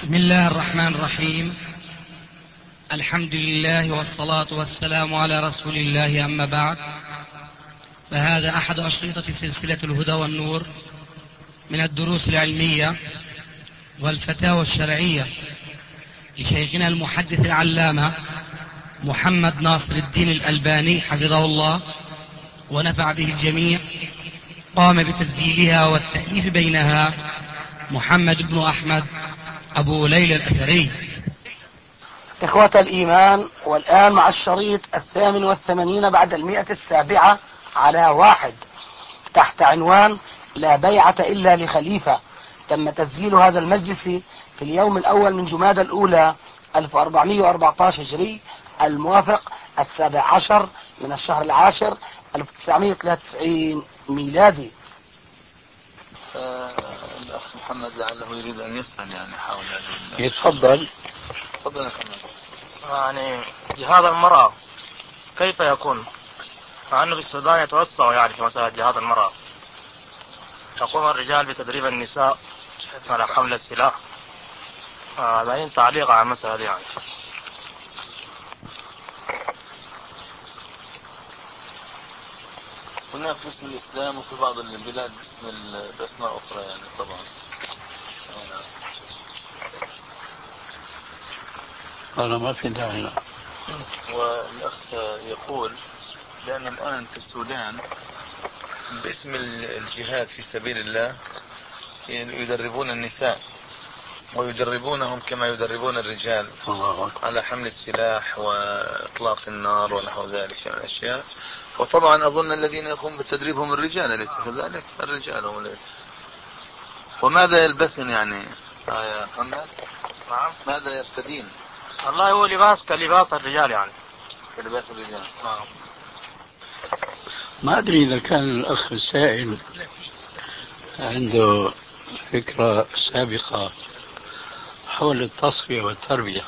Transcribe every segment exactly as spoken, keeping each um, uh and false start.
بسم الله الرحمن الرحيم. الحمد لله والصلاة والسلام على رسول الله، أما بعد، فهذا أحد أشرطة سلسلة الهدى والنور من الدروس العلمية والفتاوى الشرعية لشيخنا المحدث العلامة محمد ناصر الدين الألباني حفظه الله ونفع به الجميع. قام بتسجيلها والتأليف بينها محمد بن أحمد أبو ليلى الأثري. إخوة الإيمان، والآن مع الشريط الثامن والثمانين بعد المئة السابعة على واحد تحت عنوان لا بيعة إلا لخليفة. تم تسجيل هذا المجلس في اليوم الأول من جمادى الأولى ألف وأربعمئة وأربعة عشر هجري، الموافق السابع عشر من الشهر العاشر ألف وتسعمئة وثلاثة وتسعين ميلادي. الأخ محمد لعله يريد أن يسأل يعني حول هذه. يتفضل. تفضل يا محمد. يعني جهاد المرأة كيف يكون؟ مع أنه في السودان يتوسع يعني في مسألة جهاد المرأة، يقوم الرجال بتدريب النساء على حمل السلاح. هذا آه تعليق على المسألة يعني. هناك باسم الإسلام وفي بعض البلاد باسم بأسماء أخرى يعني طبعا. أنا ما في داعي. والأخ يقول لأن الآن في السودان باسم الجهاد في سبيل الله يدربون النساء ويدربونهم كما يدربون الرجال على حمل السلاح وإطلاق النار ونحو ذلك من الأشياء. وطبعا أظن الذين يقوم بتدريبهم الرجال، أليس كذلك؟ الرجال هم الذين. وماذا يلبسن يعني يا محمد؟ نعم. ماذا يرتدين؟ والله هو لباس كلباس الرجال يعني. كلباس الرجال. نعم. ما أدري إذا كان الأخ السائل عنده فكرة سابقة حول التصفية والتربية.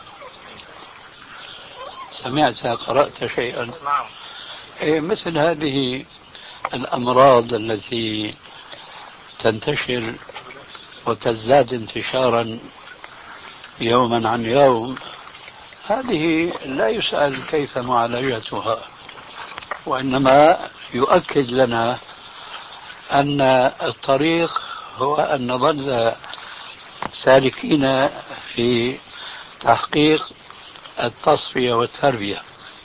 سمعت قرأت شيئا؟ نعم. إيه مثل هذه الأمراض التي تنتشر وتزداد انتشارا يوما عن يوم، هذه لا يسأل كيف معالجتها، وإنما يؤكد لنا أن الطريق هو أن نظل سالكين في تحقيق التصفية والتربية،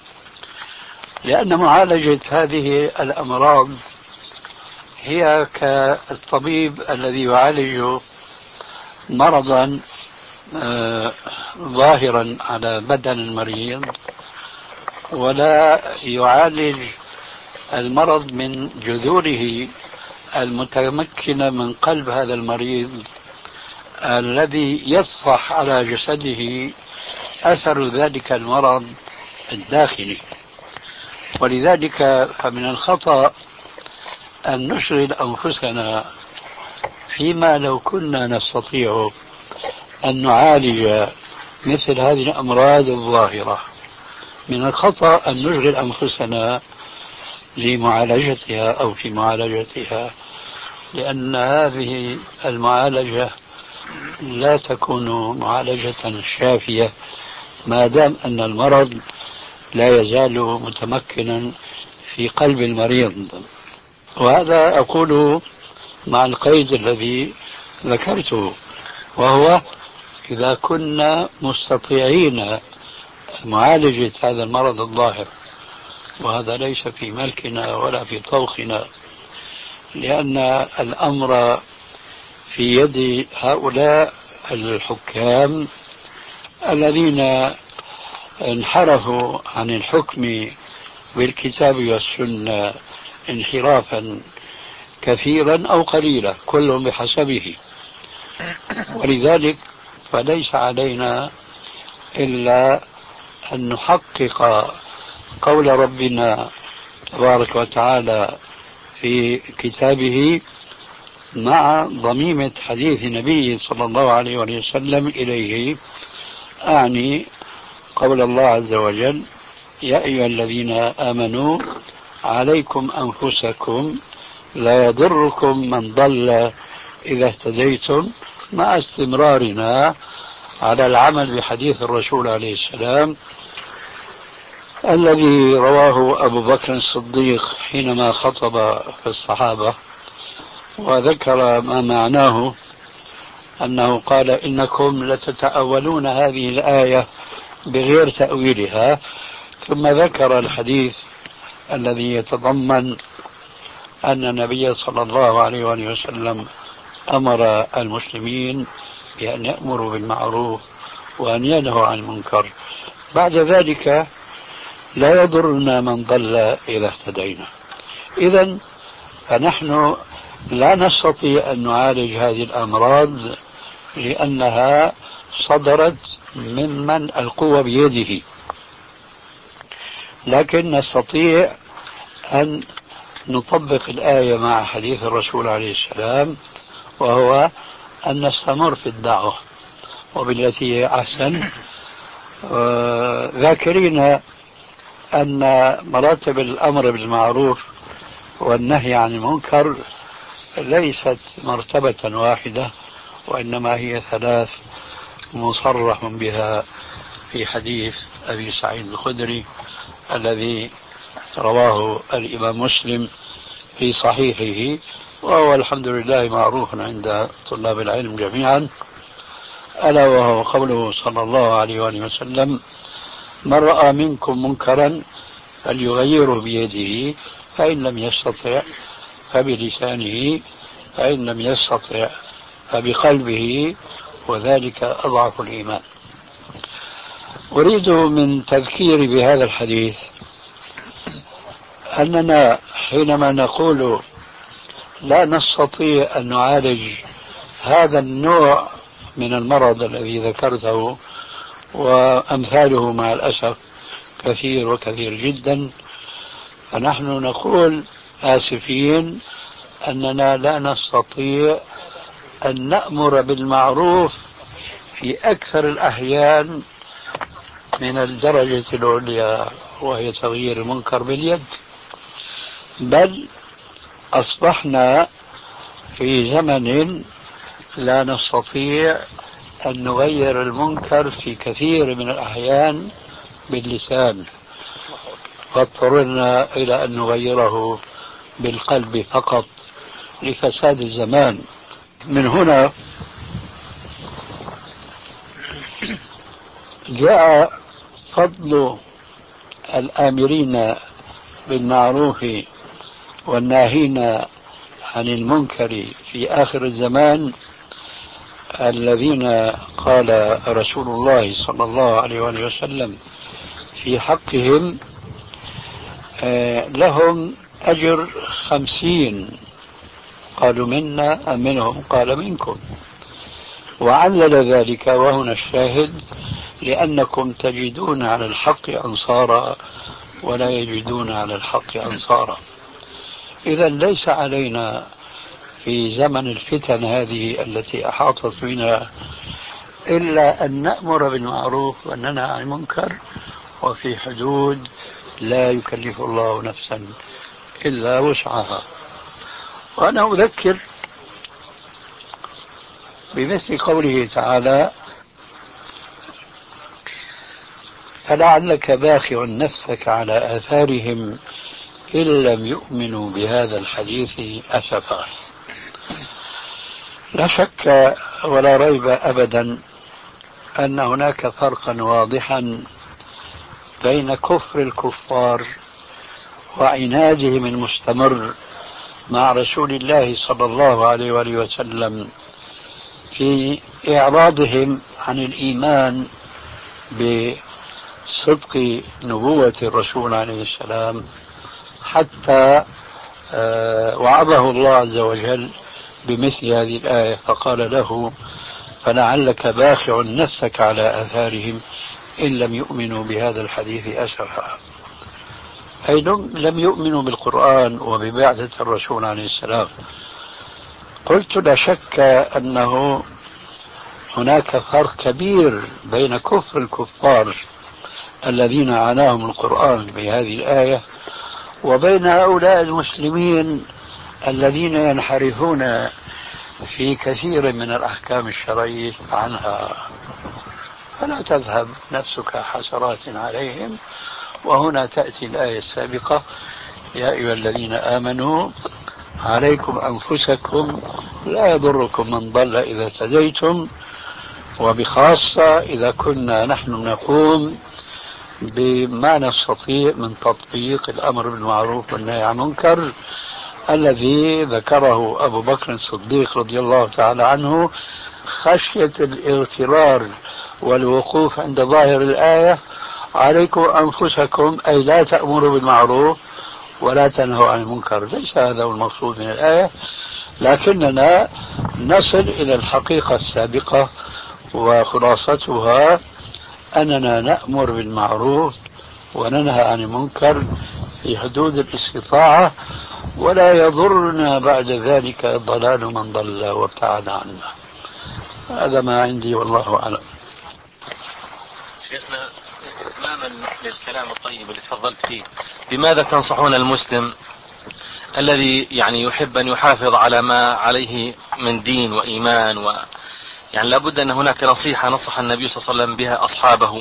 لأن معالجة هذه الأمراض هي كالطبيب الذي يعالج مرضا آه ظاهرا على بدن المريض ولا يعالج المرض من جذوره المتمكنة من قلب هذا المريض الذي يطفح على جسده أثر ذلك المرض الداخلي. ولذلك فمن الخطأ أن نشغل أنفسنا فيما لو كنا نستطيع أن نعالج مثل هذه الأمراض الظاهرة. من الخطأ أن نشغل أنفسنا لمعالجتها أو في معالجتها، لأن هذه المعالجة لا تكون معالجة شافية ما دام أن المرض لا يزال متمكنا في قلب المريض. وهذا أقول مع القيد الذي ذكرته، وهو إذا كنا مستطيعين معالجة هذا المرض الظاهر، وهذا ليس في ملكنا ولا في طوخنا، لأن الأمر في يد هؤلاء الحكام الذين انحرفوا عن الحكم بالكتاب والسنة انحرافا كثيرا أو قليلا، كل بحسبه. ولذلك فليس علينا إلا أن نحقق قول ربنا تبارك وتعالى في كتابه مع ضميمة حديث نبيه صلى الله عليه وسلم إليه، أعني قول الله عز وجل: يا أيها الذين آمنوا عليكم أنفسكم لا يضركم من ضل إذا اهتديتم، مع استمرارنا على العمل بحديث الرسول عليه السلام الذي رواه أبو بكر الصديق حينما خطب في الصحابة، وذكر ما معناه أنه قال: إنكم لتتأولون هذه الآية بغير تأويلها، ثم ذكر الحديث الذي يتضمن أن النبي صلى الله عليه وآله وسلم أمر المسلمين بأن يأمروا بالمعروف وأن ينهوا عن المنكر. بعد ذلك لا يضرنا من ضل إذا اهتدينا. إذن فنحن لا نستطيع أن نعالج هذه الأمراض لأنها صدرت ممن القوة بيده، لكن نستطيع أن نطبق الآية مع حديث الرسول عليه السلام، وهو أن نستمر في الدعوة وبالتي هي أحسن، ذاكرين أن مراتب الأمر بالمعروف والنهي عن المنكر ليست مرتبة واحدة، وإنما هي ثلاث مصرح بها في حديث أبي سعيد الخدري الذي رواه الإمام مسلم في صحيحه، وهو الحمد لله معروف عند طلاب العلم جميعا، ألا وهو قوله صلى الله عليه وآله وسلم: من رأى منكم منكرا فليغيره بيده، فإن لم يستطع فبلسانه، فإن لم يستطع فبقلبه، وذلك أضعف الإيمان. أريد من تذكيري بهذا الحديث أننا حينما نقول لا نستطيع أن نعالج هذا النوع من المرض الذي ذكرته، وأمثاله مع الأسف كثير وكثير جدا، فنحن نقول آسفين أننا لا نستطيع أن نأمر بالمعروف في أكثر الأحيان من الدرجة العليا، وهي تغيير المنكر باليد، بل أصبحنا في زمن لا نستطيع أن نغير المنكر في كثير من الأحيان باللسان، فاضطررنا إلى أن نغيره بالقلب فقط لفساد الزمان. من هنا جاء فضل الآمرين بالمعروف والناهين عن المنكر في آخر الزمان، الذين قال رسول الله صلى الله عليه وآله وسلم في حقهم: لهم أجر خمسين. قالوا: منا أم منهم؟ قال: منكم. وعلل ذلك، وهنا الشاهد: لأنكم تجدون على الحق أنصارا ولا يجدون على الحق أنصارا. إذا ليس علينا في زمن الفتن هذه التي أحاطت بنا إلا أن نأمر بالمعروف وننهى عن المنكر، وفي حدود لا يكلف الله نفسا إلا وسعها. وأنا أذكر بمثل قوله تعالى: فلعلك باخع نفسك على آثارهم إن لم يؤمنوا بهذا الحديث أسفا. لا شك ولا ريب أبدا أن هناك فرقا واضحا بين كفر الكفار وعنادهم المستمر مع رسول الله صلى الله عليه وآله وسلم في إعراضهم عن الإيمان بصدق نبوة الرسول عليه السلام، حتى وعظه الله عز وجل بمثل هذه الآية فقال له: فلعلك باخع نفسك على آثارهم إن لم يؤمنوا بهذا الحديث أسفا. أي لم يؤمنوا بالقرآن وببعثة الرسول عليه السلام. قلت: لا شك أنه هناك فرق كبير بين كفر الكفار الذين عناهم القرآن بهذه الآية وبين هؤلاء المسلمين الذين ينحرفون في كثير من الأحكام الشرعية عنها. فلا تذهب نفسك حسرات عليهم. وهنا تأتي الآية السابقة: يا أيها الذين آمنوا عليكم أنفسكم لا يضركم من ضل إذا اهتديتم. وبخاصة إذا كنا نحن نقوم بما نستطيع من تطبيق الأمر بالمعروف والنهي عن المنكر الذي ذكره أبو بكر الصديق رضي الله تعالى عنه، خشية الاغترار والوقوف عند ظاهر الآية: عليكم أنفسكم، أي لا تأمروا بالمعروف ولا تنهوا عن المنكر. ليس هذا هو المقصود من الآية، لكننا نصل إلى الحقيقة السابقة، وخلاصتها أننا نأمر بالمعروف وننهى عن المنكر في حدود الاستطاعة، ولا يضرنا بعد ذلك ضلال من ضل وابتعد عنا. هذا ما عندي والله أعلم. شيخنا، إتماما للكلام الطيب اللي تفضلت فيه، بماذا تنصحون المسلم الذي يعني يحب أن يحافظ على ما عليه من دين وإيمان، و يعني لابد أن هناك نصيحة نصح النبي صلى الله عليه وسلم بها أصحابه،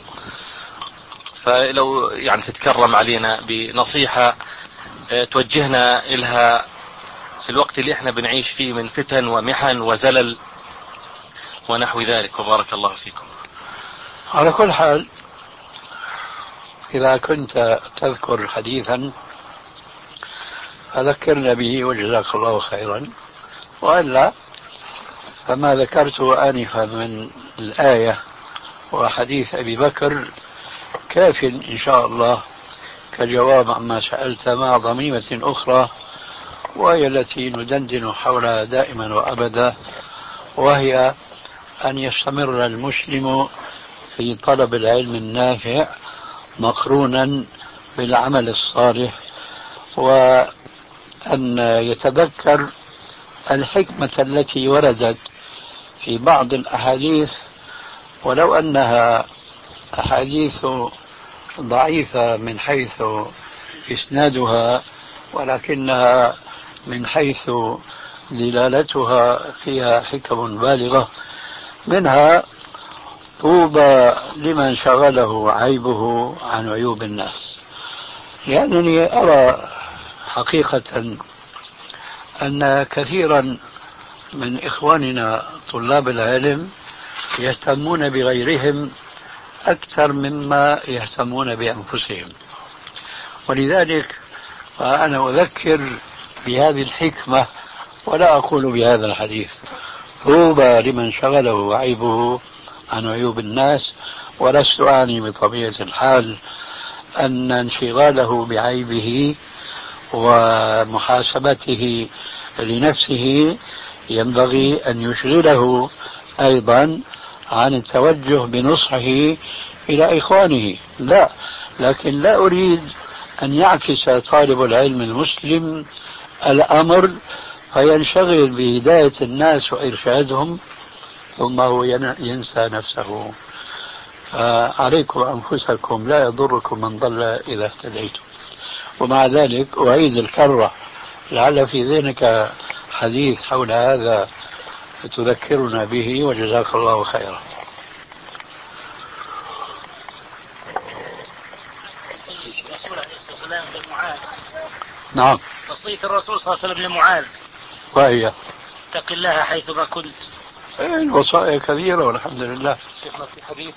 فلو يعني تتكرم علينا بنصيحة توجهنا إلها في الوقت اللي احنا بنعيش فيه من فتن ومحن وزلل ونحو ذلك، وبارك الله فيكم. على كل حال، إذا كنت تذكر حديثا فذكرنا به وجزاك الله خيرا، وإلا فما ذكرته آنفا من الآية وحديث أبي بكر كاف إن شاء الله كجواب عما سألت، مع ضميمة أخرى وهي التي ندندن حولها دائما وأبدا، وهي أن يستمر المسلم في طلب العلم النافع مقرونا بالعمل الصالح، وأن يتذكر الحكمة التي وردت في بعض الأحاديث، ولو أنها أحاديث ضعيفة من حيث إسنادها، ولكنها من حيث دلالتها فيها حكم بالغة. منها: طوبى لمن شغله عيبه عن عيوب الناس. لأنني أرى حقيقة أن كثيرا من إخواننا طلاب العلم يهتمون بغيرهم أكثر مما يهتمون بأنفسهم، ولذلك فأنا أذكر بهذه الحكمة ولا أقول بهذا الحديث: طوبى لمن شغله عيبه عن عيوب الناس. ولست أعني بطبيعة الحال أن انشغاله بعيبه ومحاسبته لنفسه ينبغي أن يشغله أيضا عن التوجه بنصحه إلى إخوانه، لا، لكن لا أريد أن يعكس طالب العلم المسلم الأمر فينشغل بهداية الناس وإرشادهم ثم هو ينسى نفسه. فعليكم أنفسكم لا يضركم من ضل إذا اهتديتم. ومع ذلك أعيد الكرة، لعل في ذهنك حديث حول هذا تذكرنا به، وجزاك الله خيرا. الرسول عليه الصلاة والسلام لمعاذ. نعم. وصية الرسول صلى الله عليه وسلم لمعاذ: وهي اتق الله حيثما كنت. الوصايا كثيرة والحمد لله. شيخنا، في حديث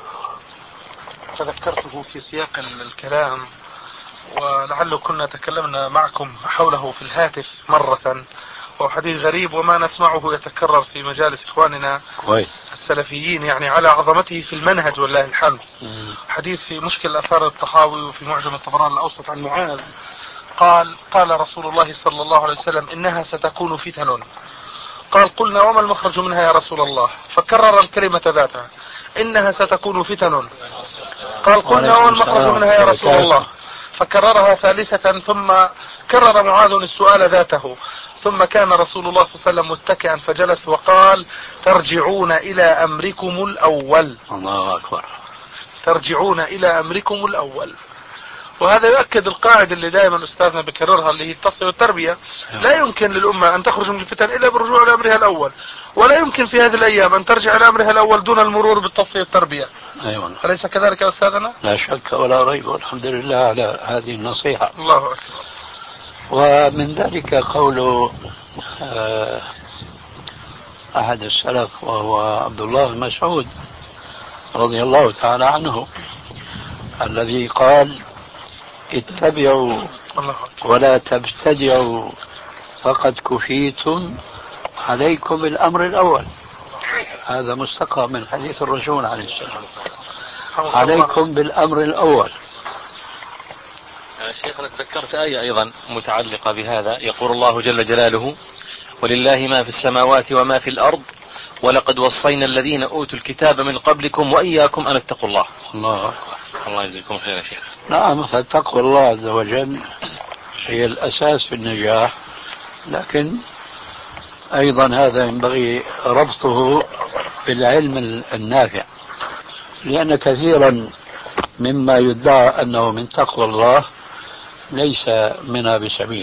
تذكرته في سياق الكلام ولعله كنا تكلمنا معكم حوله في الهاتف مرة، وهو حديث غريب وما نسمعه يتكرر في مجالس إخواننا كويس السلفيين، يعني على عظمته في المنهج والله الحمد. مم. حديث في مشكل آثار الطحاوي وفي معجم الطبراني الأوسط عن معاذ قال: قال رسول الله صلى الله عليه وسلم: إنها ستكون فتن. قال: قلنا: وما المخرج منها يا رسول الله؟ فكرر الكلمة ذاتها: إنها ستكون فتن. قال: قلنا: وما المخرج منها يا رسول الله؟ فكررها ثالثة، ثم كرر معاذ السؤال ذاته. ثم كان رسول الله صلى الله عليه وسلم متكئا فجلس وقال: ترجعون إلى أمركم الأول. الله أكبر. ترجعون إلى أمركم الأول. وهذا يؤكد القاعدة اللي دائما أستاذنا بكررها اللي هي التصفية والتربية. لا يمكن للأمة أن تخرج من الفتن إلا بالرجوع لأمرها الأول، ولا يمكن في هذه الأيام أن ترجع لأمرها الأول دون المرور بالتصفية والتربية. أيوة. أليس كذلك يا أستاذنا؟ لا شك ولا ريب، والحمد لله على هذه النصيحة. الله أكبر. ومن ذلك قول أحد السلف وهو عبد الله بن مسعود رضي الله تعالى عنه، الذي قال: اتبعوا ولا تبتدعوا فقد كفيتم، عليكم بالأمر الأول. هذا مستقى من حديث الرسول عليه السلام، عليكم بالأمر الأول. شيخنا تذكرت آية أيضا متعلقة بهذا، يقول الله جل جلاله: ولله ما في السماوات وما في الأرض ولقد وصينا الذين أوتوا الكتاب من قبلكم وإياكم أن اتقوا الله. الله أكبر. الله يجزيكم خير يا شيخ. نعم، فتقوى الله عز وجل هي الأساس في النجاح، لكن أيضا هذا ينبغي ربطه بالعلم النافع، لأن كثيرا مما يدعى أنه من تقوى الله ليس منها بسبيل.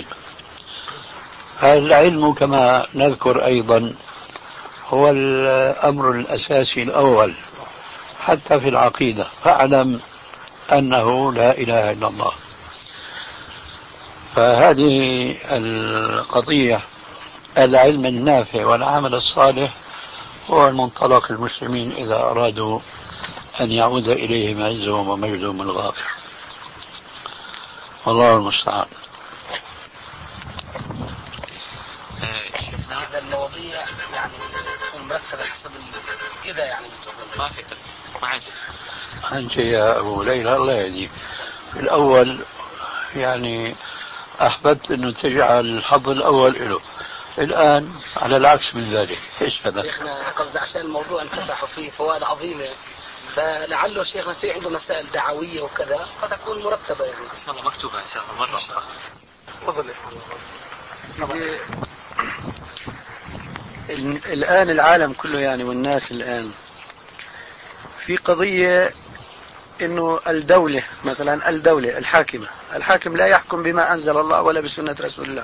العلم كما نذكر أيضا هو الأمر الأساسي الأول حتى في العقيدة، فاعلم أنه لا إله إلا الله. فهذه القضية، العلم النافع والعمل الصالح، هو المنطلق المسلمين إذا أرادوا أن يعود إليهم عزهم ومجدهم الغافر. والله المستعان. هذا المواضيع يعني مرتبة حسب كذا، يعني ما في ما عندي. أنت يا أبو ليلى الله يهديك، في الأول يعني أحببت أنه تجعل الحظ الأول له، الآن على العكس من ذلك. إيش هذا؟ شيخنا قصد عشان الموضوع انفتح فيه فوائد عظيمة، فلعله شيخنا في عنده مسائل دعوية وكذا فتكون مرتبة يعني. إن شاء الله مكتوبة إن شاء الله مرة أخرى. تفضل. الآن العالم كله يعني والناس الآن في قضية إنه الدولة مثلا، الدولة الحاكمة، الحاكم لا يحكم بما أنزل الله ولا بسنة رسول الله،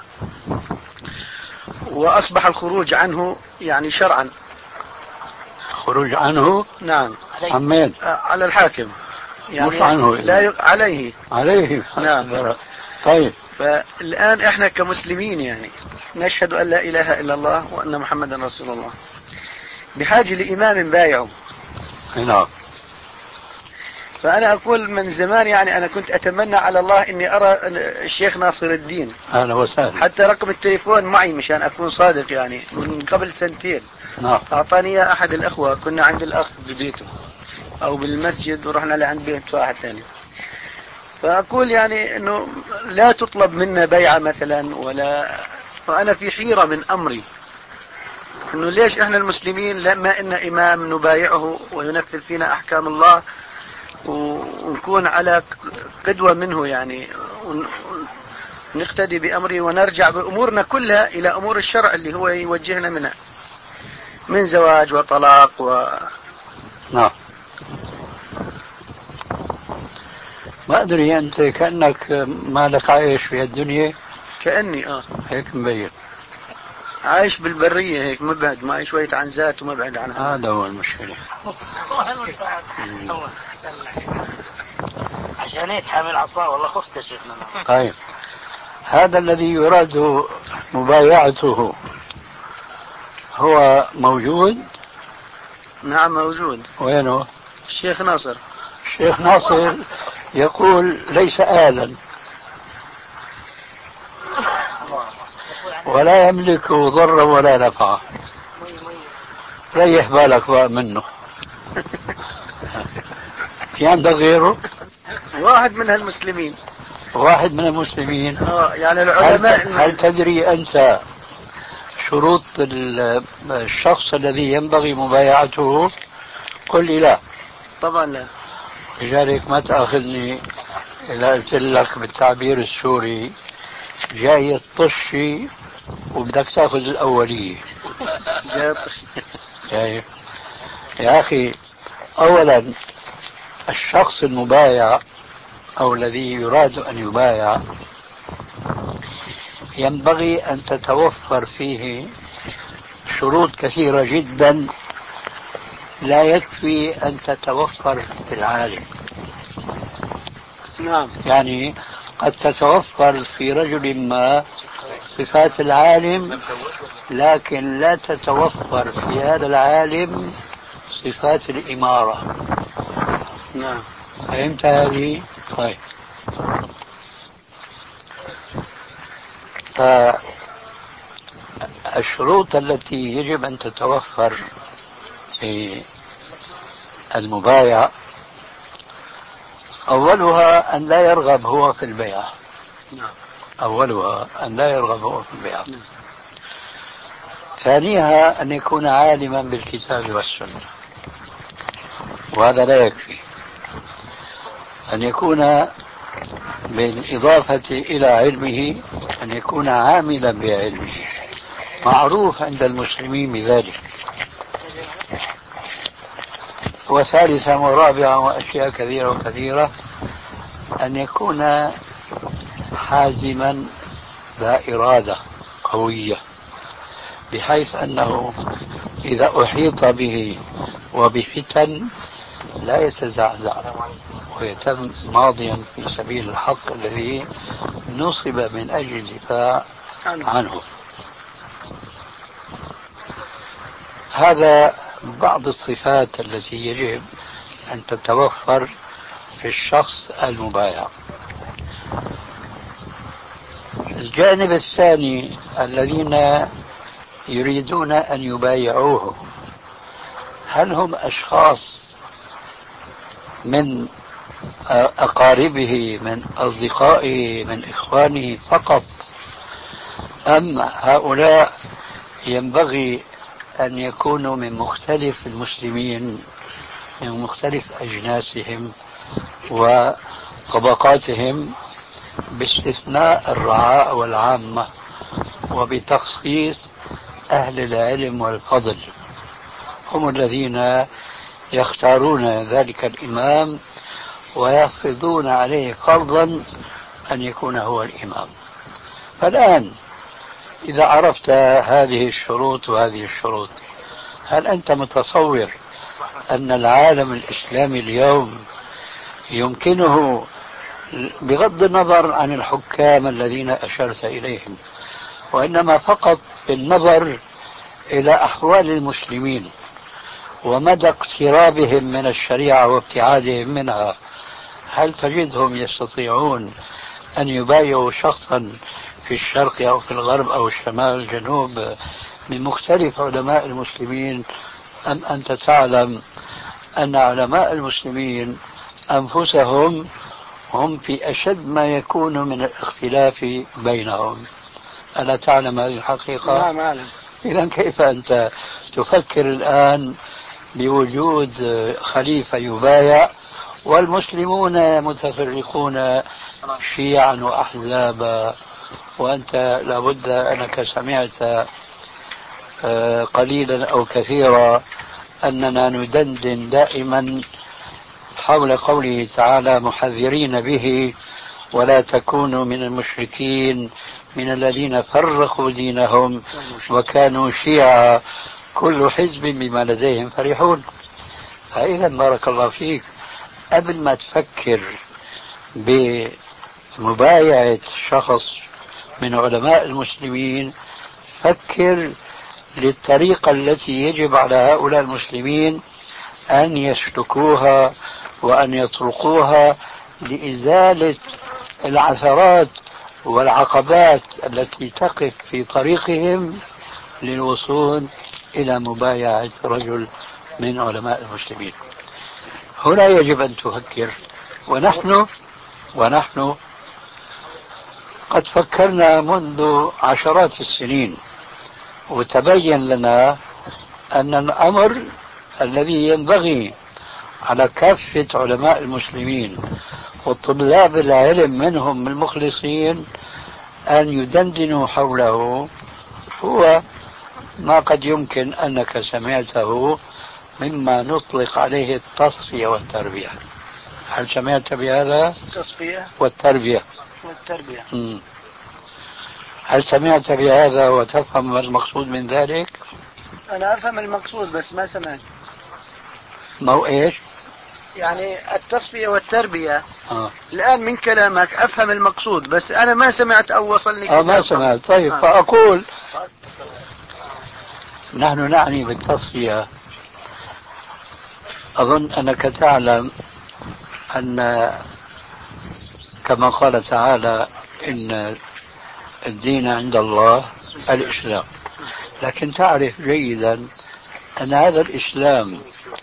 وأصبح الخروج عنه يعني شرعا. خروج عنه؟ نعم. عمين؟ على الحاكم يعني، مش عنه لا ي... عليه عليه. نعم. طيب، فالآن إحنا كمسلمين يعني نشهد أن لا إله إلا الله وأن محمدا رسول الله، بحاجة لإمام بايعه. نعم. فأنا أقول من زمان يعني أنا كنت أتمنى على الله إني أرى الشيخ ناصر الدين. أهلا وسهلا. حتى رقم التليفون معي مشان أكون صادق، يعني من قبل سنتين. نعم. أعطاني أحد الأخوة، كنا عند الأخ ببيته أو بالمسجد ورحنا لعند بيت واحد ثاني. فأقول يعني إنه لا تطلب منا بيعة مثلا ولا، فأنا في حيرة من أمري إنه ليش إحنا المسلمين لما إن إمام نبايعه وينفذ فينا أحكام الله ونكون على قدوة منه يعني، ونقتدي بأمره ونرجع بأمورنا كلها إلى أمور الشرع اللي هو يوجهنا منها من زواج وطلاق و... نعم. ما أدري أنت كأنك ما لك عايش في الدنيا. كأني آه هيك مبين عايش بالبرية هيك مبعد، ما شوية عن ذات ومبعد عنها. هذا هو المشكلة. عشان هيك حامل عصا والله خفت يا شيخنا. طيب، هذا الذي يراد مبايعته هو موجود؟ نعم موجود. وينه؟ الشيخ ناصر. الشيخ ناصر يقول ليس آلا ولا يملك ضرا ولا نفعا. ريح بالك بقى منه. في عندك غيره؟ واحد من المسلمين. واحد من المسلمين. اه يعني العلماء. هل, هل تدري أنت شروط الشخص الذي ينبغي مبايعته؟ قل لي لا. طبعا لا. لذلك ما تأخذني إذا قلت لك بالتعبير السوري جاي الطشي وبدك تأخذ الأولية. جاي الطشي. جاي. يا أخي، أولا الشخص المبايع أو الذي يراد أن يبايع ينبغي أن تتوفر فيه شروط كثيرة جدا لا يكفي أن تتوفر في العالم. نعم. يعني قد تتوفر في رجل ما صفات العالم، لكن لا تتوفر في هذا العالم صفات الإمارة. نعم. فهمت هذه؟ طيب. فالشروط التي يجب أن تتوفر في المبايع أولها أن لا يرغب هو في البيع. أولها أن لا يرغب هو في البيع. ثانيها أن يكون عالما بالكتاب والسنة، وهذا لا يكفي. أن يكون بالإضافة إلى علمه أن يكون عاملا بعلمه، معروف عند المسلمين بذلك. وثالثا ورابعا وأشياء كثيرة وكثيرة أن يكون حازما ذا إرادة قوية، بحيث أنه إذا أحيط به وبفتن لا يتزعزع ويتم ماضيا في سبيل الحق الذي نصب من أجل الدفاع عنه. هذا بعض الصفات التي يجب أن تتوفر في الشخص المبايع. الجانب الثاني الذين يريدون أن يبايعوه، هل هم أشخاص من أقاربه، من أصدقائه، من إخوانه فقط، أم هؤلاء ينبغي أن يكونوا من مختلف المسلمين، من مختلف أجناسهم وطبقاتهم، باستثناء الرعاء والعامة، وبتخصيص أهل العلم والفضل، هم الذين يختارون ذلك الإمام ويفرضون عليه فرضا أن يكون هو الإمام. فالآن إذا عرفت هذه الشروط وهذه الشروط، هل أنت متصور أن العالم الإسلامي اليوم يمكنه، بغض النظر عن الحكام الذين أشرت إليهم، وإنما فقط بالنظر إلى أحوال المسلمين ومدى اقترابهم من الشريعة وابتعادهم منها، هل تجدهم يستطيعون أن يبايعوا شخصا في الشرق أو في الغرب أو الشمال الجنوب من مختلف علماء المسلمين؟ أم أنت تعلم أن علماء المسلمين أنفسهم هم في أشد ما يكون من الاختلاف بينهم؟ ألا تعلم هذه الحقيقة؟ نعم أعلم. إذن كيف أنت تفكر الآن بوجود خليفة يبايع والمسلمون متفرقون شيعا وأحزابا، وأنت لابد أنك سمعت قليلا أو كثيرا أننا ندندن دائما حول قوله تعالى محذرين به ولا تكونوا من المشركين من الذين فرقوا دينهم وكانوا شيعا كل حزب بما لديهم فرحون. فإذا بارك الله فيك، قبل ما تفكر بمبايعة شخص من علماء المسلمين فكر للطريقة التي يجب على هؤلاء المسلمين أن يسلكوها وأن يطرقوها لإزالة العثرات والعقبات التي تقف في طريقهم للوصول إلى مبايعة رجل من علماء المسلمين. هنا يجب أن تفكر، ونحن ونحن قد فكرنا منذ عشرات السنين، وتبين لنا أن الأمر الذي ينبغي على كافة علماء المسلمين وطلاب العلم منهم المخلصين أن يدندنوا حوله هو ما قد يمكن أنك سمعته مما نطلق عليه التصفية والتربية. هل سمعت بهذا؟ التصفية والتربية. والتربية. مم. هل سمعت بهذا وتفهم ما المقصود من ذلك؟ أنا أفهم المقصود بس ما سمعت. ما هو إيش؟ يعني التصفية والتربية. آه. الآن من كلامك أفهم المقصود بس أنا ما سمعت أو وصلني آه ما سمعت. طيب آه. فأقول نحن نعني بالتصفية، أظن أنك تعلم أن كما قال تعالى إن الدين عند الله الإسلام، لكن تعرف جيدا أن هذا الإسلام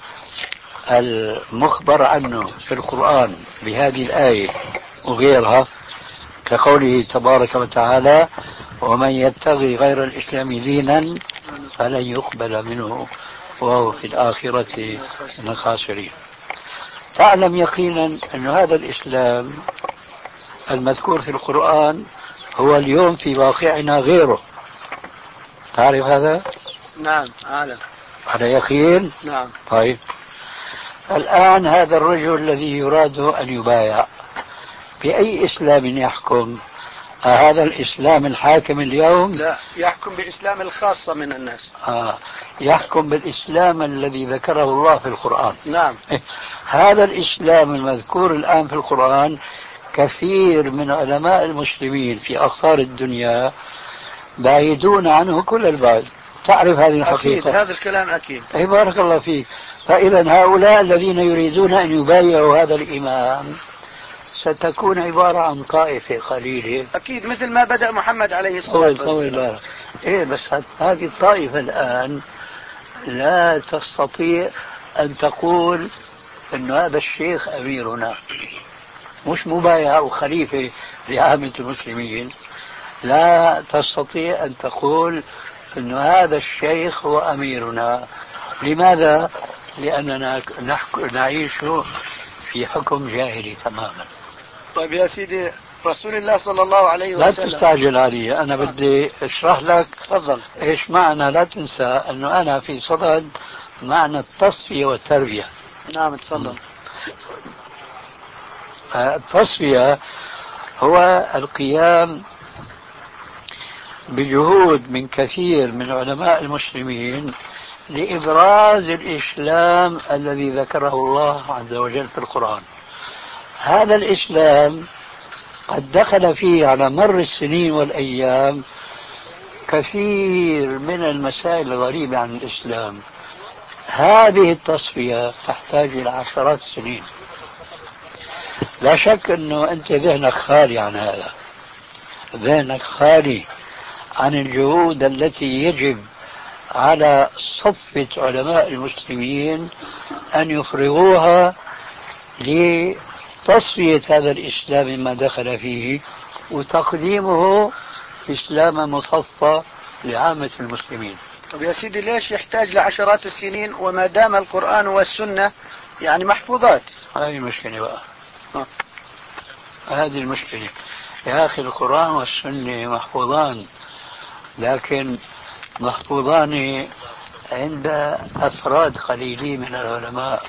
المخبر عنه في القرآن بهذه الآية وغيرها كقوله تبارك وتعالى ومن يبتغي غير الإسلام دينا فلن يقبل منه وهو في الآخرة من الخاسرين. تعلم يقينا أن هذا الإسلام المذكور في القرآن هو اليوم في واقعنا غيره. تعرف هذا؟ نعم أعلم. على يقين؟ نعم. طيب الآن هذا الرجل الذي يراد أن يبايع بأي إسلام يحكم؟ هذا الإسلام الحاكم اليوم؟ لا، يحكم بإسلام الخاصة من الناس. آه. يحكم بالإسلام الذي ذكره الله في القرآن. نعم. هذا الإسلام المذكور الآن في القرآن كثير من علماء المسلمين في أقطار الدنيا بعيدون عنه كل البعد. تعرف هذه الحقيقة؟ أكيد هذا الكلام أكيد. أي بارك الله فيك. فإذا هؤلاء الذين يريدون أن يبايعوا هذا الإمام ستكون عبارة عن طائفة قليلة. أكيد مثل ما بدأ محمد عليه الصلاة والسلام. إيه بس هذه الطائفة الآن لا تستطيع أن تقول أن هذا الشيخ أميرنا، مش مبايع أو خليفة لعامة المسلمين. لا تستطيع أن تقول أن هذا الشيخ هو أميرنا. لماذا؟ لأننا نعيش في حكم جاهلي تماما. طيب يا سيدي رسول الله صلى الله عليه وسلم. لا تستعجل علي، أنا بدي أشرح لك. تفضل. إيش معنى؟ لا تنسى أنه أنا في صدد معنى التصفية والتربية. نعم تفضل. التصفية هو القيام بجهود من كثير من علماء المسلمين لإبراز الإسلام الذي ذكره الله عز وجل في القرآن. هذا الإسلام قد دخل فيه على مر السنين والأيام كثير من المسائل الغريبة عن الإسلام. هذه التصفية تحتاج إلى عشرات السنين. لا شك أنه أنت ذهنك خالي عن هذا، ذهنك خالي عن الجهود التي يجب على صفة علماء المسلمين أن يفرغوها لتصفية هذا الإسلام مما دخل فيه وتقديمه إسلام مصفى لعامة المسلمين. طب يا سيدي ليش يحتاج لعشرات السنين وما دام القرآن والسنة يعني محفوظات؟ هذه المشكلة بقى. أه. هذه المشكلة يا أخي. القرآن والسنة محفوظان، لكن محفوظان عند أفراد قليلين من العلماء،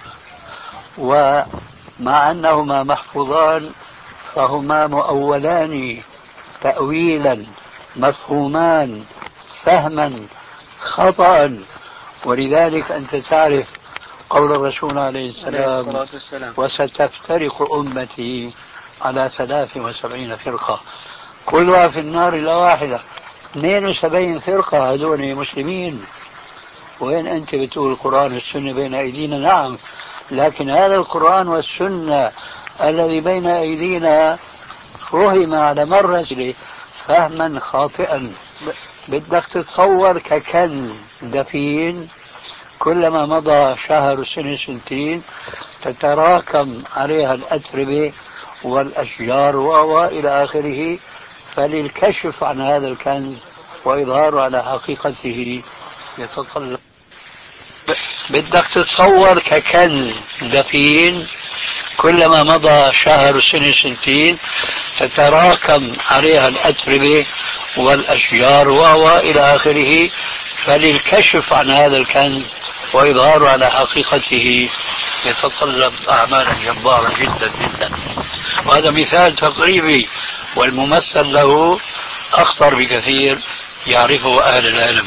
ومع أنهما محفوظان فهما مؤولان تأويلا مفهومان فهما خطأ. ولذلك أنت تعرف قول الرسول عليه السلام وستفترق أمتي على ثلاث وسبعين فرقة كلها في النار إلا واحدة. اثنين وسبعين فرقة هذول مسلمين. وين أنت بتقول القرآن والسنة بين أيدينا؟ نعم، لكن هذا القرآن والسنة الذي بين أيدينا فهم على مرة فهما خاطئا. بدك تتصور ككنز دفين كلما مضى شهر سنة سنتين تتراكم عليها الأتربة والأشجار وإلى آخره. فللكشف عن هذا الكنز وإظهاره على حقيقته يتطلب. بدك تتصور ككنز دفين كلما مضى شهر سنة سنتين تتراكم عليها الأتربة والأشجار وإلى آخره. فللكشف عن هذا الكنز وإظهاره على حقيقته يتطلب أعمالا جبارة جدا جدا. وهذا مثال تقريبي، والممثل له أخطر بكثير يعرفه أهل العلم.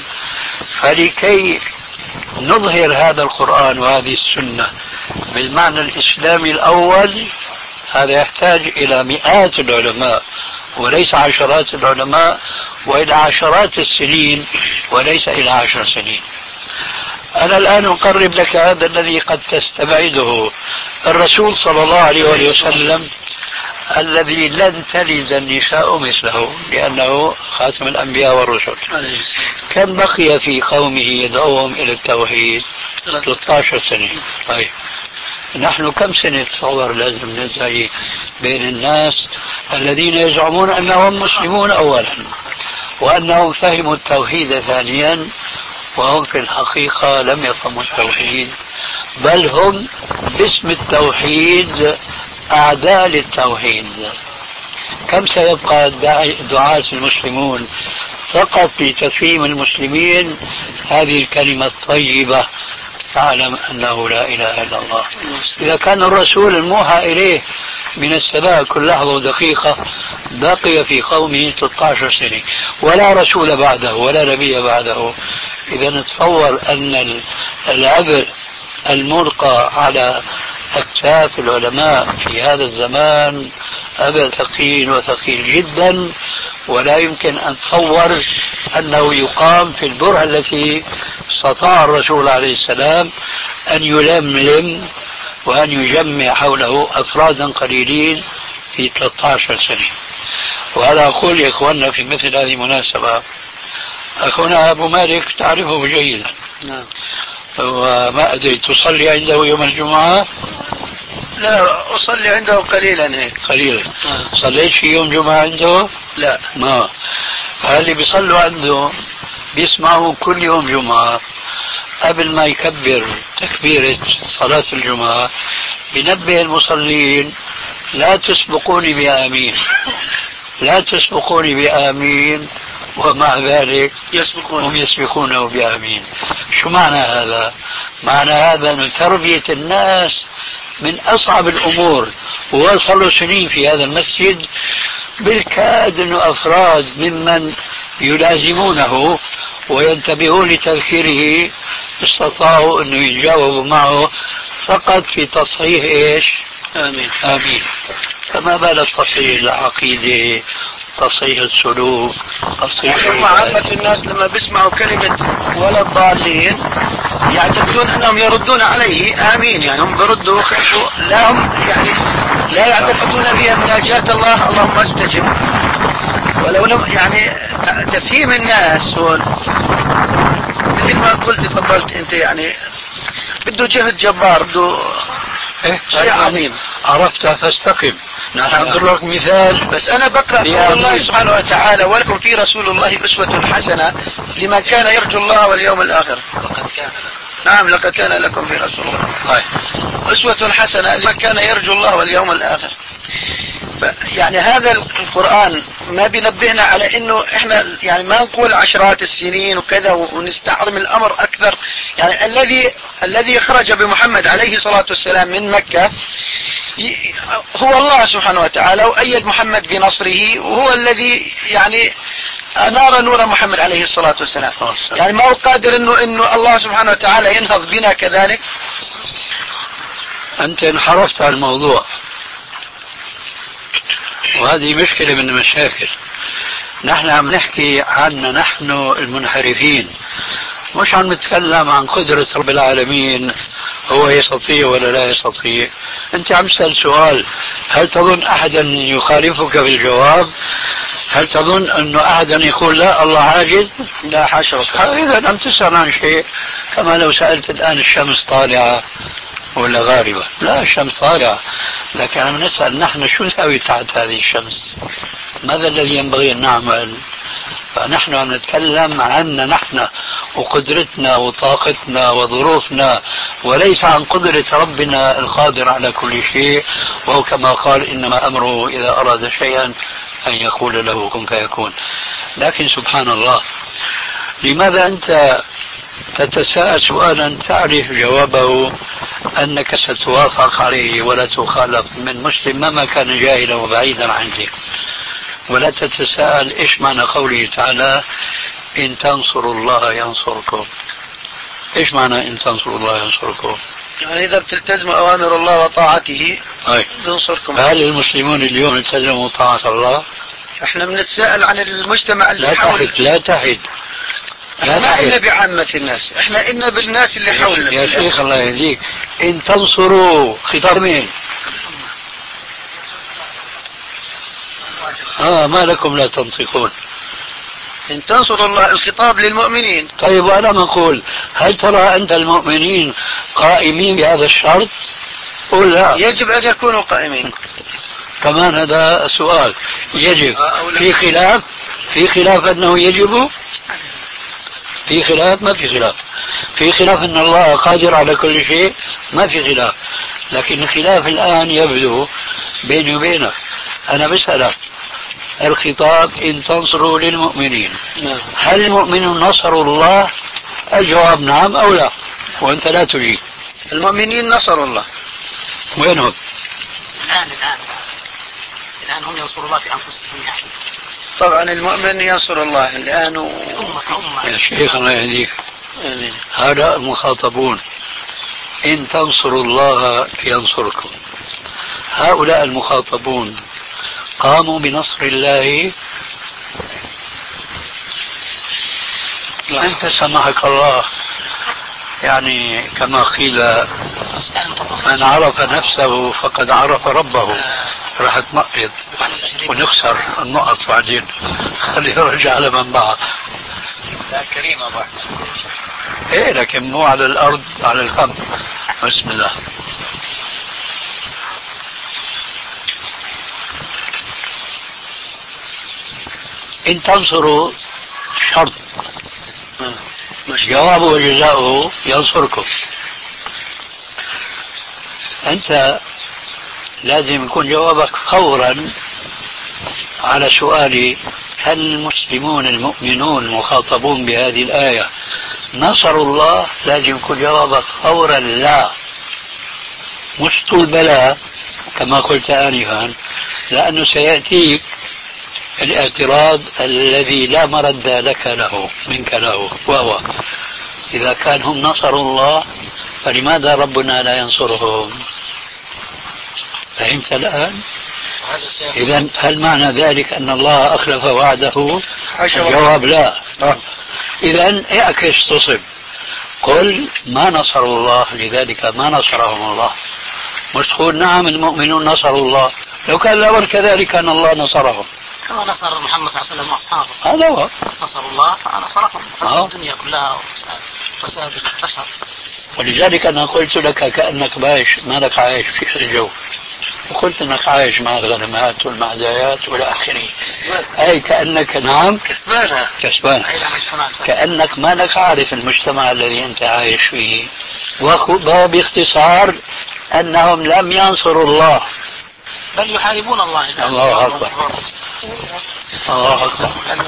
فلكي نظهر هذا القرآن وهذه السنة بالمعنى الإسلامي الأول، هذا يحتاج إلى مئات العلماء وليس عشرات العلماء، وإلى عشرات السنين وليس إلى عشر سنين. أنا الآن أقرب لك هذا الذي قد تستبعده. الرسول صلى الله عليه وآله وسلم الذي لن تلد النساء مثله لأنه خاتم الأنبياء والرسل، كم بقي في قومه يدعوهم إلى التوحيد؟ ثلاثة عشر سنة. طيب نحن كم سنة تصور لازم نزعي بين الناس الذين يزعمون أنهم مسلمون أولا وأنهم فهموا التوحيد ثانيا، وهم في الحقيقة لم يفهموا التوحيد، بل هم باسم التوحيد أعداء للتوحيد. كم سيبقى دعاة المسلمون فقط لتفهيم المسلمين هذه الكلمة الطيبة، تعلم أنه لا إله إلا الله. إذا كان الرسول الموحى إليه من السماء كل لحظة ودقيقة بقي في قومه ستة عشر سنة ولا رسول بعده ولا نبي بعده، إذا نتصور أن العبء الملقى على أكتاف العلماء في هذا الزمان عبء ثقيل وثقيل جدا، ولا يمكن أن تصور أنه يقام في البرهة التي استطاع الرسول عليه السلام أن يلملم وأن يجمع حوله أفرادا قليلين في ثلاثة عشر سنة. وهذا أقول يا إخواننا في مثل هذه المناسبة، أخونا أبو مالك تعرفه جيدا. نعم. وما أدري تصلي عنده يوم الجمعة؟ لا أصلي عنده قليلا هيك. قليلا. آه. صليت في يوم جمعة عنده؟ لا. ما فاللي بيصلوا عنده بيسمعوا كل يوم جمعة قبل ما يكبر تكبيرة صلاة الجمعة بنبه المصلين: لا تسبقوني بآمين، لا تسبقوني بآمين، ومع ذلك يسبقون. هم يسبقونه بآمين. شو معنى هذا؟ معنى هذا أن تربية الناس من أصعب الأمور، ووصلوا سنين في هذا المسجد بالكاد أن أفراد ممن يلازمونه وينتبهون لتذكيره استطاعوا أن يجاوبوا معه فقط في تصحيح إيش؟ آمين. آمين. فما بال تصحيح العقيدة، تصحيح السلوك، تصحيح هم عامة الناس لما بيسمعوا كلمة ولا الضالين يعتقدون أنهم يردون عليه آمين، يعني هم بردوا خيفوا، لا هم يعني لا يعتقدون بها مناجاة الله اللهم استجب. ولو يعني تفهيم الناس هون مثل ما قلت تفضلت أنت، يعني بده جهد جبار، بده إيه؟ شيء عظيم. عرفت فاستقم. نحن نضرب لك مثال. بس أنا بقرأ قول الله سبحانه وتعالى: ولكم في رسول الله أسوة حسنة لمن كان يرجو الله واليوم الآخر. لقد كان. نعم لقد كان لكم في رسول الله هاي. أسوة حسنة لمن كان يرجو الله واليوم الآخر. يعني هذا القرآن ما بينبهنا على انه احنا يعني ما نقول عشرات السنين وكذا ونستعظم الامر اكثر. يعني الذي الذي خرج بمحمد عليه الصلاة والسلام من مكة هو الله سبحانه وتعالى، وأيد محمد بنصره، وهو الذي يعني أنار نور محمد عليه الصلاة والسلام. يعني ما هو قادر انه انه الله سبحانه وتعالى ينهض بنا كذلك. انت انحرفت على الموضوع، وهذه مشكلة من المشاكل. نحن عم نحكي عنا نحن المنحرفين، مش عم نتكلم عن قدرة رب العالمين، هو يستطيع ولا لا يستطيع. انت عم تسأل سؤال: هل تظن احدا يخالفك في الجواب؟ هل تظن انه احدا يقول لا الله عاجز؟ لا حاشا وكلا. اذا عم تسأل عن شيء كما لو سألت الان الشمس طالعة ولا غاربة. لا، الشمس طالعة، لكن عم نسأل نحن شو نسوي تحت هذه الشمس؟ ماذا الذي ينبغي أن نعمل؟ فنحن عم نتكلم عنا نحن وقدرتنا وطاقتنا وظروفنا، وليس عن قدرة ربنا القادر على كل شيء، وهو كما قال: إنما أمره إذا أراد شيئا أن يقول له كن فيكون. لكن سبحان الله، لماذا أنت تتساءل سؤالا تعرف جوابه أنك ستوافق عليه ولا تخالف من مسلم مهما كان جاهلا وبعيدا عنك، ولا تتساءل إيش معنى قوله تعالى إن تنصروا الله ينصركم. إيش معنى إن تنصروا الله ينصركم؟ يعني إذا بتلتزموا أوامر الله وطاعته ينصركم. هل المسلمون اليوم التزموا طاعة الله؟ احنا بنتساءل عن المجتمع اللي لا حولنا. تحد لا تحد لا ما إنا بعامة الناس، احنا إنا بالناس اللي حولنا. يا شيخ الله يهديك، إن تنصروا خطاب مين؟ آه ما لكم لا تنطقون؟ إن تنصروا الله الخطاب للمؤمنين. طيب وأنا نقول هل ترى أنت المؤمنين قائمين بهذا الشرط؟ قل لا. يجب أن يكونوا قائمين. كمان هذا سؤال. يجب في خلاف في خلاف أنه يجب في خلاف ما في خلاف في خلاف أن الله قادر على كل شيء ما في خلاف، لكن الخلاف الآن يبدو بيني وبينك. أنا بسألك الخطاب إن تنصروا للمؤمنين، هل المؤمنون نصروا الله؟ الجواب نعم أو لا، وأنت لا تجيب. المؤمنين نصروا الله. وينهم؟ الآن الآن الآن هم ينصروا الله في أنفسهم يعني. طبعا المؤمن ينصر الله الآن و... يا شيخ الله يهديك، هؤلاء المخاطبون إن تنصروا الله ينصركم، هؤلاء المخاطبون قاموا بنصر الله؟ أنت سمحك الله، يعني كما قيل من عرف نفسه فقد عرف ربه. راح تنقط ونخسر النقط بعدين، خليه يرجع على منبعه. لا كريم أبو أحمد. ايه لكن مو على الأرض، على الفم. بسم الله. إن تنصروا شرط، جوابه وجزاؤه ينصركم. أنت لازم يكون جوابك فورا على سؤالي هل المسلمون المؤمنون المخاطبون بهذه الآية نصروا الله؟ لازم يكون جوابك فورا لا، مش طول بلا كما قلت آنفا، لأنه سيأتيك الاعتراض الذي لا مرد لك له منك له، وهو إذا كان هم نصروا الله فلماذا ربنا لا ينصرهم؟ فهمت الآن؟ إذن هل معنى ذلك أن الله أخلف وعده؟ الجواب لا. إذن اعكس تصب، قل ما نصروا الله لذلك ما نصرهم الله، مش تقول نعم المؤمنون نصروا الله، لو كان الأمر كذلك كان الله نصرهم كما نصر محمد صلى الله عليه وسلم وأصحابه. هذا هو نصر الله فنصرهم آه. الدنيا كلها فساد انتشر. ولذلك أنا قلت لك كأنك بايش ما لك عايش في الجو، وقلت أنك عايش مع الغنمات والمعدايات والى آخره، أي كأنك نعم كسبانة كسبان، كأنك ما لك عارف المجتمع الذي أنت عايش فيه. وباختصار أنهم لم ينصروا الله بل يحاربون الله. الله أكبر الله أكبر.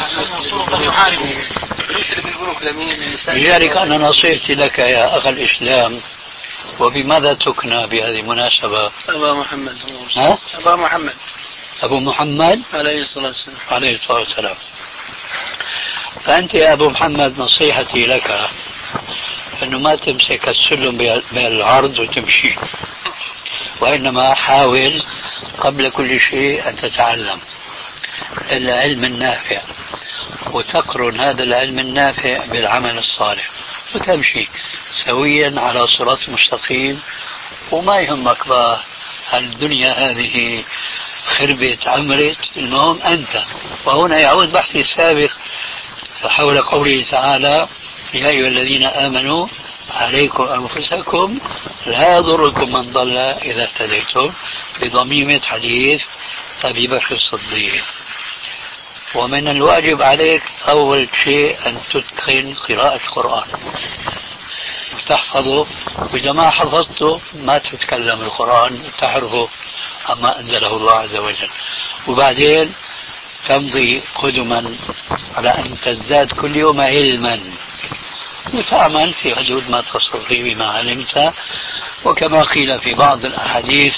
لذلك أنا نصيحتي لك يا أخ الإسلام، وبماذا تكنى بهذه المناسبة؟ أبا محمد. ها؟ أبا محمد أبو محمد عليه الصلاة والسلام. عليه الصلاة والسلام. فأنت يا أبو محمد نصيحتي لك أنه ما تمسك السلم بالعرض وتمشي، وإنما حاول قبل كل شيء أن تتعلم العلم النافع، وتقرن هذا العلم النافع بالعمل الصالح، وتمشي سويا على صراط مستقيم. وما يهمك بقى الدنيا هذه خربت عمرت، المهم أنت. وهنا يعود بحثي السابق حول قوله تعالى يا أيها الذين آمنوا عليكم أنفسكم لا يضركم من ضل إذا اهتديتم، بضميمة حديث أبي بكر الصديق. ومن الواجب عليك أول شيء أن تتقن قراءة القرآن وتحفظه، وإذا ما حفظته ما تتكلم القرآن وتحرفه أما أنزله الله عز وجل. وبعدين تمضي قدما على أن تزداد كل يوم علما وتعمل في حدود ما تستطيع بما علمت. وكما قيل في بعض الأحاديث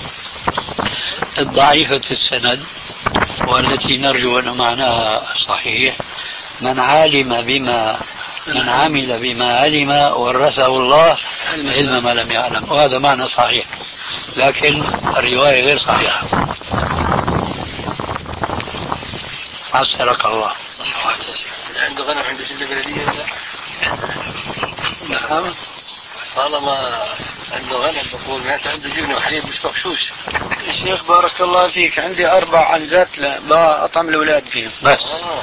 الضعيفة السند والتي نرجو أن معناها صحيح: من علم بما من عمل بما علم ورثه الله علم ما لم يعلم. وهذا معنى صحيح، لكن الرواية غير صحيحة. عسرك الله. عنده غنم عنده شلة بلدية ولا؟ نعم. طالما عنده غنم بقول معناته عنده جبنة وحليب مش مغشوش. يا شيخ بارك الله فيك، عندي أربع عنزات بأطعم الأولاد فيهم بس.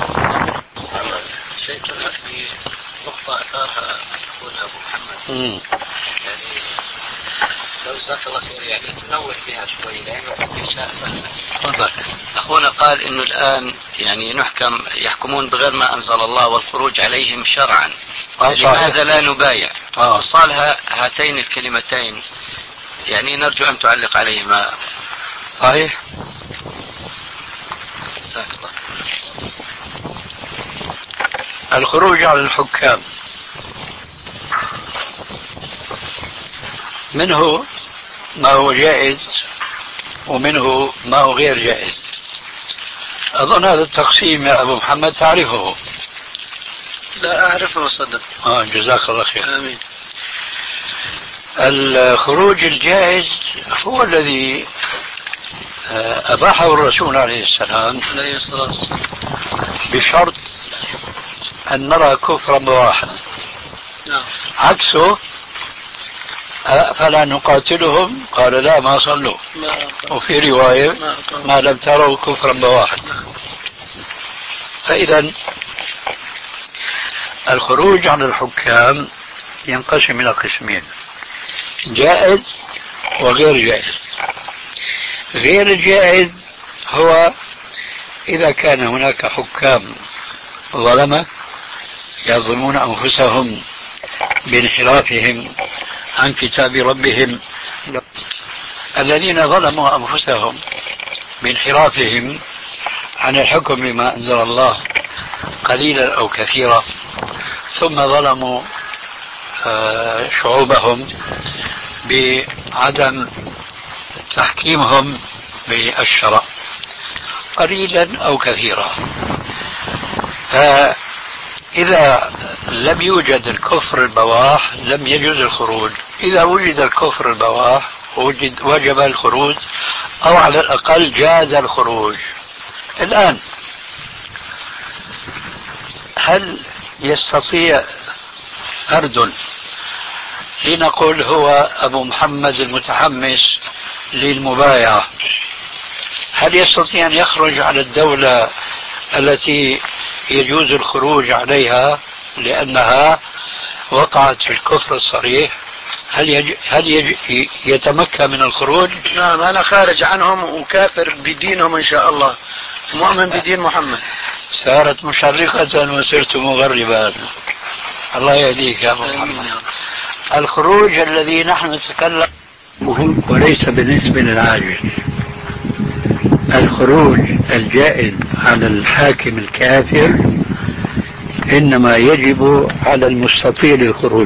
شيء طلعت لي نقطة أثارها أخونا أبو محمد. مم. يعني لو جزاك الله خير يعني تنور فيها شوي لأنه الإنشاء فهمت. أخونا قال إنه الآن يعني نحكم يحكمون بغير ما أنزل الله والخروج عليهم شرعا. لماذا لا نبايع؟ اتصالها هاتين الكلمتين يعني نرجو أن تعلق عليهما. صحيح. جزاك الله. الخروج على الحكام منه ما هو جائز ومنه ما هو غير جائز. أظن هذا التقسيم يا أبو محمد تعرفه. لا أعرفه صدق. آه جزاك الله خير. آمين. الخروج الجائز هو الذي أباحه الرسول عليه السلام عليه الصلاة والسلام بشرط أن نرى كفرا بواحا. نعم. عكسه فلا نقاتلهم قال لا ما صلوا. وفي رواية ما, ما لم تروا كفرا بواحا. فإذا الخروج عن الحكام ينقسم إلى قسمين: جائز وغير جائز. غير الجائز هو إذا كان هناك حكام ظلمة يظلمون أنفسهم بانحرافهم عن كتاب ربهم. الذين ظلموا أنفسهم بانحرافهم عن الحكم بما أنزل الله قليلا أو كثيرا، ثم ظلموا شعوبهم بعدم تحكيمهم بالشرع قليلا أو كثيرا. فإذا لم يوجد الكفر البواح لم يجوز الخروج. إذا وجد الكفر البواح وجد وجب الخروج، أو على الأقل جاز الخروج. الآن هل يستطيع فرد، لنقول هو أبو محمد المتحمس للمبايعة، هل يستطيع أن يخرج على الدولة التي يجوز الخروج عليها لأنها وقعت في الكفر الصريح؟ هل يج... هل يج... يتمكن من الخروج؟ نعم أنا خارج عنهم وكافر بدينهم إن شاء الله، مؤمن بدين محمد. صارت مشرقة وصرت مغربا. الله يهديك يا أبو محمد. الخروج الذي نحن نتكلم مهم وليس بالنسبة للعاجز. الخروج الجائز على الحاكم الكافر إنما يجب على المستطيع للخروج.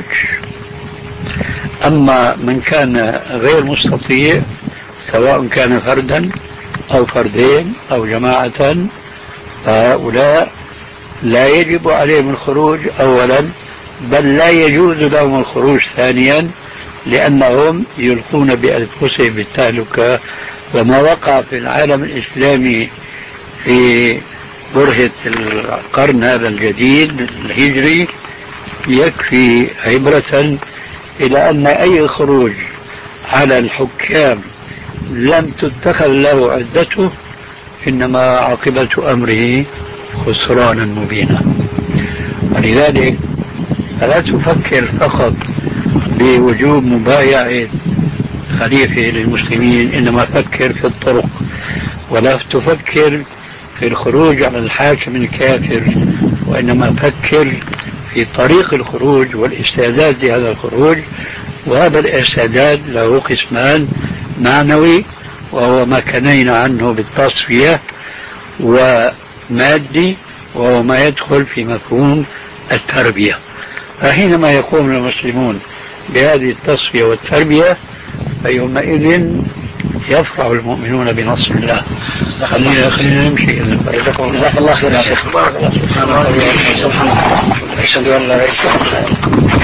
أما من كان غير مستطيع سواء كان فردا أو فردين أو جماعة فهؤلاء لا يجب عليهم الخروج أولا، بل لا يجوز لهم الخروج ثانيا، لأنهم يلقون بأنفسهم بالتهلكة. وما وقع في العالم الإسلامي في برهة القرن هذا الجديد الهجري يكفي عبرة إلى أن أي خروج على الحكام لم تتخذ له عدته إنما عاقبة أمره خسرانا مبينا. ولذلك فلا تفكر فقط بوجوب مبايعة خليفة للمسلمين، إنما فكر في الطرق، ولا تفكر في الخروج على الحاكم الكافر، وإنما فكر في طريق الخروج والاستعداد لهذا الخروج. وهذا الاستعداد له قسمان: معنوي وهو ما كنينا عنه بالتصفية، ومادي وهو ما يدخل في مفهوم التربية. فحينما يقوم المسلمون بهذه التصفية والتربية فيومئذ يفرح المؤمنون بنصر الله. خلينا خلينا نمشي. جزاك الله خير يا شيخ. سبحان الله. أشهد أن لا إله إلا الله.